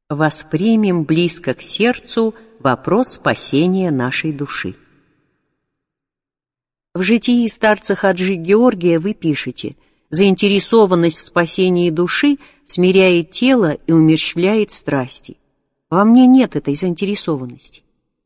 Воспримем близко к сердцу вопрос спасения нашей души. В житии старца Хаджи Георгия вы пишете: «Заинтересованность в спасении души смиряет тело и умерщвляет страсти». Во мне нет этой заинтересованности.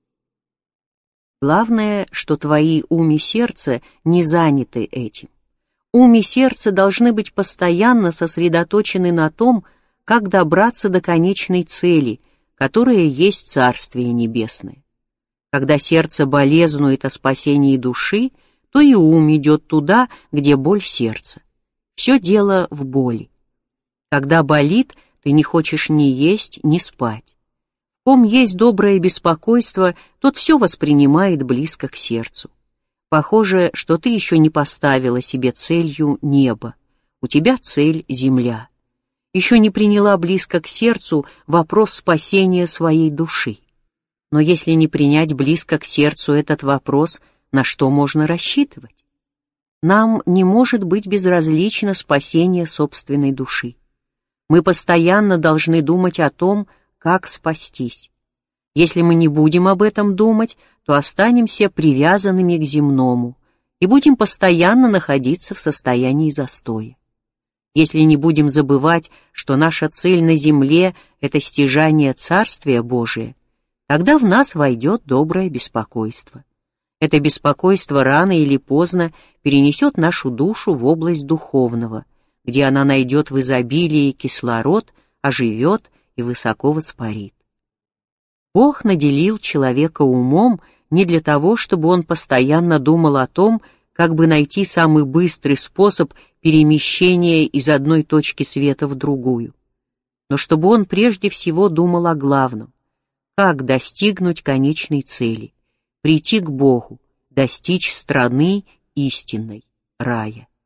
Главное, что твои ум и сердце не заняты этим. Ум и сердце должны быть постоянно сосредоточены на том, как добраться до конечной цели, которая есть Царствие Небесное. Когда сердце болезнует о спасении души, то и ум идет туда, где боль сердца. Все дело в боли. Когда болит, ты не хочешь ни есть, ни спать. В ком есть доброе беспокойство, тот все воспринимает близко к сердцу. Похоже, что ты еще не поставила себе целью небо. У тебя цель — земля. Еще не приняла близко к сердцу вопрос спасения своей души. Но если не принять близко к сердцу этот вопрос, на что можно рассчитывать? Нам не может быть безразлично спасение собственной души. Мы постоянно должны думать о том, как спастись. Если мы не будем об этом думать, то останемся привязанными к земному и будем постоянно находиться в состоянии застоя. Если не будем забывать, что наша цель на земле — это стяжание Царствия Божия, тогда в нас войдет доброе беспокойство. Это беспокойство рано или поздно перенесет нашу душу в область духовного, где она найдет в изобилии кислород, оживет и высоко воспарит. Бог наделил человека умом не для того, чтобы он постоянно думал о том, как бы найти самый быстрый способ перемещения из одной точки света в другую, но чтобы он прежде всего думал о главном: как достигнуть конечной цели, прийти к Богу, достичь страны истинной, рая.